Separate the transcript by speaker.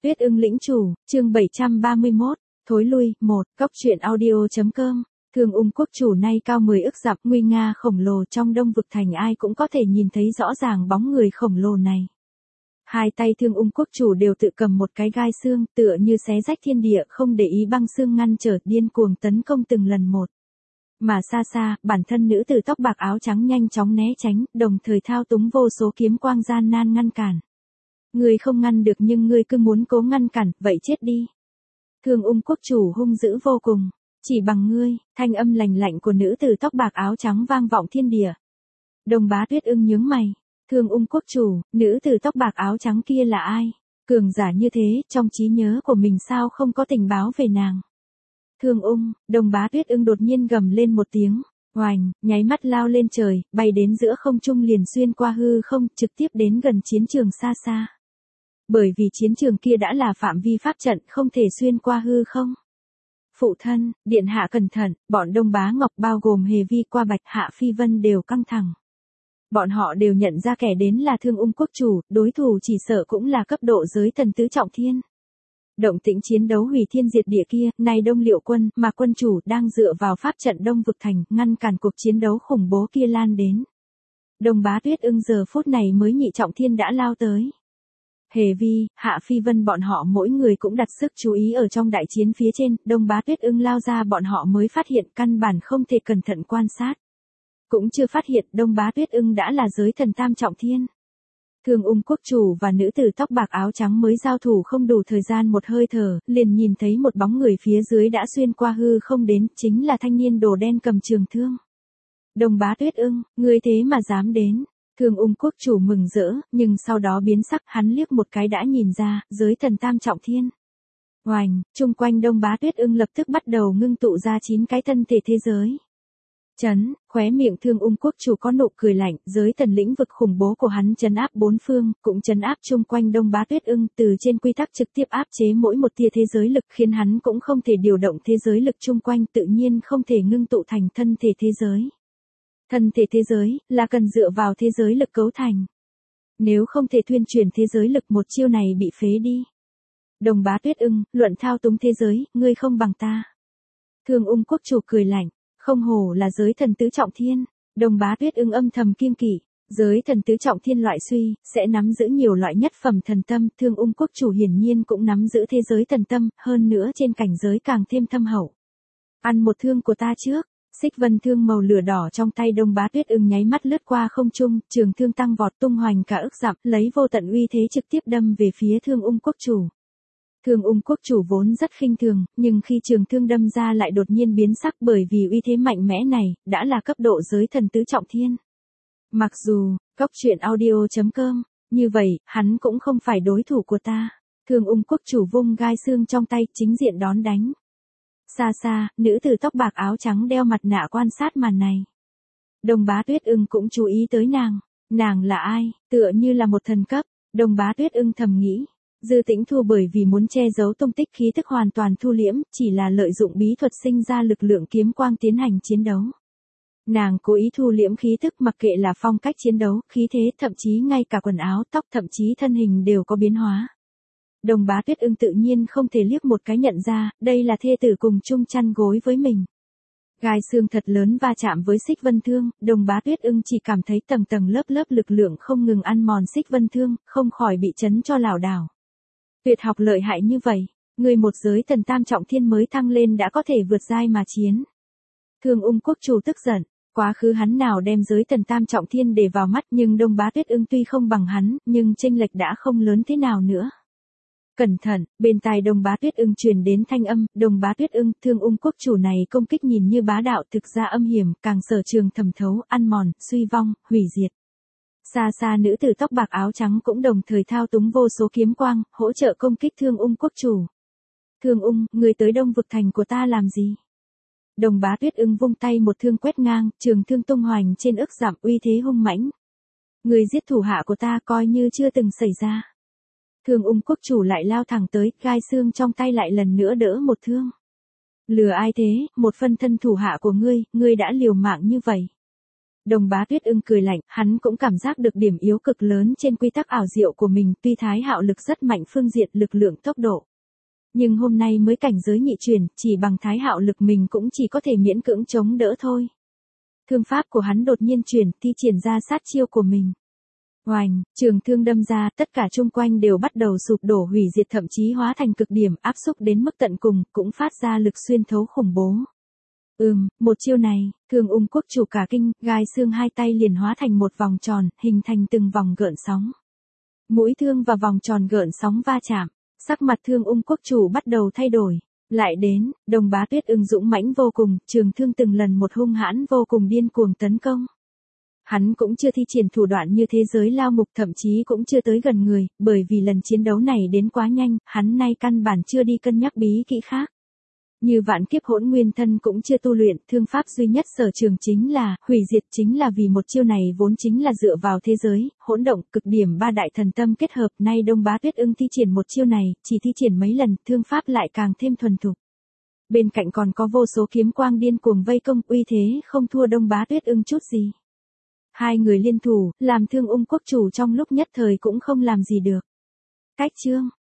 Speaker 1: Tuyết ưng lĩnh chủ, chương 731, thối lui, 1, góc truyện audio.com. Thương ung quốc chủ nay cao 10 ức dặm, nguy nga khổng lồ, trong Đông vực thành ai cũng có thể nhìn thấy rõ ràng bóng người khổng lồ này. Hai tay thương ung quốc chủ đều tự cầm một cái gai xương, tựa như xé rách thiên địa, không để ý băng xương ngăn trở, điên cuồng tấn công từng lần một. Mà xa xa, bản thân nữ tử tóc bạc áo trắng nhanh chóng né tránh, đồng thời thao túng vô số kiếm quang gian nan ngăn cản. Ngươi không ngăn được nhưng ngươi cứ muốn cố ngăn cản, vậy chết đi. Thương ung quốc chủ hung dữ vô cùng. Chỉ bằng ngươi, thanh âm lành lạnh của nữ tử tóc bạc áo trắng vang vọng thiên địa. Đồng Bá Tuyết ưng nhướng mày. Thương ung quốc chủ, nữ tử tóc bạc áo trắng kia là ai? Cường giả như thế, trong trí nhớ của mình sao không có tình báo về nàng? Thương ung, Đồng Bá Tuyết ưng đột nhiên gầm lên một tiếng. Oành, nháy mắt lao lên trời, bay đến giữa không trung liền xuyên qua hư không, trực tiếp đến gần chiến trường xa xa. Bởi vì chiến trường kia đã là phạm vi pháp trận, không thể xuyên qua hư không. Phụ thân, điện hạ cẩn thận, bọn Đông Bá Ngọc bao gồm Hề Vi, Qua Bạch, Hạ Phi Vân đều căng thẳng. Bọn họ đều nhận ra kẻ đến là Thương ung quốc chủ, đối thủ chỉ sợ cũng là cấp độ giới thần tứ trọng thiên. Động tĩnh chiến đấu hủy thiên diệt địa kia, nay Đông Liệu quân, mà quân chủ đang dựa vào pháp trận Đông vực thành, ngăn cản cuộc chiến đấu khủng bố kia lan đến. Đồng Bá Tuyết ưng giờ phút này mới nhị trọng thiên đã lao tới. Hề Vi, Hạ Phi Vân bọn họ mỗi người cũng đặt sức chú ý ở trong đại chiến phía trên, Đồng Bá Tuyết ưng lao ra bọn họ mới phát hiện căn bản không thể cẩn thận quan sát. Cũng chưa phát hiện Đồng Bá Tuyết ưng đã là giới thần tam trọng thiên. Thương ung quốc chủ và nữ tử tóc bạc áo trắng mới giao thủ không đủ thời gian một hơi thở, liền nhìn thấy một bóng người phía dưới đã xuyên qua hư không đến, chính là thanh niên đồ đen cầm trường thương. Đồng Bá Tuyết ưng, ngươi thế mà dám đến. Thương ung quốc chủ mừng rỡ, nhưng sau đó biến sắc, hắn liếc một cái đã nhìn ra, giới thần tam trọng thiên. Oành, chung quanh Đồng Bá Tuyết ưng lập tức bắt đầu ngưng tụ ra 9 cái thân thể thế giới. Chấn, khóe miệng Thương ung quốc chủ có nụ cười lạnh, giới thần lĩnh vực khủng bố của hắn trấn áp bốn phương, cũng trấn áp chung quanh Đồng Bá Tuyết ưng, từ trên quy tắc trực tiếp áp chế mỗi một tia thế giới lực, khiến hắn cũng không thể điều động thế giới lực chung quanh, tự nhiên không thể ngưng tụ thành thân thể thế giới. Thân thể thế giới, là cần dựa vào thế giới lực cấu thành. Nếu không thể thuyên truyền thế giới lực, một chiêu này bị phế đi. Đồng Bá Tuyết ưng, luận thao túng thế giới, ngươi không bằng ta. Thương ung quốc chủ cười lạnh, không hổ là giới thần tứ trọng thiên. Đồng Bá Tuyết ưng âm thầm kiêng kỵ, giới thần tứ trọng thiên loại suy, sẽ nắm giữ nhiều loại nhất phẩm thần tâm, Thương ung quốc chủ hiển nhiên cũng nắm giữ thế giới thần tâm, hơn nữa trên cảnh giới càng thêm thâm hậu. Ăn một thương của ta trước. Xích vân thương màu lửa đỏ trong tay Đồng Bá Tuyết ưng nháy mắt lướt qua không trung, trường thương tăng vọt tung hoành cả ức dặm, lấy vô tận uy thế trực tiếp đâm về phía Thương ung quốc chủ. Thương ung quốc chủ vốn rất khinh thường, nhưng khi trường thương đâm ra lại đột nhiên biến sắc, bởi vì uy thế mạnh mẽ này, đã là cấp độ giới thần tứ trọng thiên. Mặc dù, góc truyện audio.com, như vậy, hắn cũng không phải đối thủ của ta. Thương ung quốc chủ vung gai xương trong tay, chính diện đón đánh. Xa xa, nữ tử tóc bạc áo trắng đeo mặt nạ quan sát màn này. Đồng Bá Tuyết ưng cũng chú ý tới nàng. Nàng là ai? Tựa như là một thần cấp. Đồng Bá Tuyết ưng thầm nghĩ. Dư Tĩnh Thu bởi vì muốn che giấu tung tích khí tức hoàn toàn thu liễm, chỉ là lợi dụng bí thuật sinh ra lực lượng kiếm quang tiến hành chiến đấu. Nàng cố ý thu liễm khí tức, mặc kệ là phong cách chiến đấu, khí thế, thậm chí ngay cả quần áo, tóc, thậm chí thân hình đều có biến hóa. Đồng Bá Tuyết ưng tự nhiên không thể liếc một cái nhận ra, đây là thê tử cùng chung chăn gối với mình. Gai xương thật lớn va chạm với xích vân thương, Đồng Bá Tuyết ưng chỉ cảm thấy tầng tầng lớp lớp lực lượng không ngừng ăn mòn xích vân thương, không khỏi bị chấn cho lảo đảo. Tuyệt học lợi hại như vậy, người một giới thần tam trọng thiên mới thăng lên đã có thể vượt giai mà chiến. Thương ung quốc chủ tức giận, quá khứ hắn nào đem giới thần tam trọng thiên để vào mắt, nhưng Đồng Bá Tuyết ưng tuy không bằng hắn, nhưng chênh lệch đã không lớn thế nào nữa. Cẩn thận, bên tai Đồng Bá Tuyết ưng truyền đến thanh âm, Đồng Bá Tuyết ưng, Thương ung quốc chủ này công kích nhìn như bá đạo, thực ra âm hiểm, càng sở trường thẩm thấu, ăn mòn, suy vong, hủy diệt. Xa xa nữ tử tóc bạc áo trắng cũng đồng thời thao túng vô số kiếm quang, hỗ trợ công kích Thương ung quốc chủ. Thương ung, người tới Đông vực thành của ta làm gì? Đồng Bá Tuyết ưng vung tay một thương quét ngang, trường thương tung hoành trên ức dặm, uy thế hung mãnh. Người giết thủ hạ của ta coi như chưa từng xảy ra. Thương ung quốc chủ lại lao thẳng tới, gai xương trong tay lại lần nữa đỡ một thương. Lừa ai thế, một phân thân thủ hạ của ngươi đã liều mạng như vậy. Đồng Bá Tuyết Ưng cười lạnh, hắn cũng cảm giác được điểm yếu cực lớn trên quy tắc ảo diệu của mình, tuy Thái Hạo lực rất mạnh phương diện lực lượng tốc độ. Nhưng hôm nay mới cảnh giới nhị chuyển, chỉ bằng Thái Hạo lực mình cũng chỉ có thể miễn cưỡng chống đỡ thôi. Thương pháp của hắn đột nhiên chuyển, thi triển ra sát chiêu của mình. Oành, trường thương đâm ra, tất cả chung quanh đều bắt đầu sụp đổ hủy diệt, thậm chí hóa thành cực điểm, áp xúc đến mức tận cùng, cũng phát ra lực xuyên thấu khủng bố. Một chiêu này, Thương Ung quốc chủ cả kinh, gai xương hai tay liền hóa thành một vòng tròn, hình thành từng vòng gợn sóng. Mũi thương và vòng tròn gợn sóng va chạm, sắc mặt Thương Ung quốc chủ bắt đầu thay đổi. Lại đến, Đồng Bá Tuyết Ưng dũng mãnh vô cùng, trường thương từng lần một hung hãn vô cùng điên cuồng tấn công. Hắn cũng chưa thi triển thủ đoạn như thế giới lao ngục, thậm chí cũng chưa tới gần người, bởi vì lần chiến đấu này đến quá nhanh, hắn nay căn bản chưa đi cân nhắc bí kỹ khác. Như vạn kiếp hỗn nguyên thân cũng chưa tu luyện, thương pháp duy nhất sở trường chính là hủy diệt, chính là vì một chiêu này vốn chính là dựa vào thế giới hỗn động cực điểm ba đại thần tâm kết hợp. Nay Đông Bá Tuyết Ưng thi triển một chiêu này, chỉ thi triển mấy lần, thương pháp lại càng thêm thuần thục. Bên cạnh còn có vô số kiếm quang điên cuồng vây công, uy thế không thua Đông Bá Tuyết Ưng chút gì. Hai người liên thủ, làm Thương Ung quốc chủ trong lúc nhất thời cũng không làm gì được. Cách chương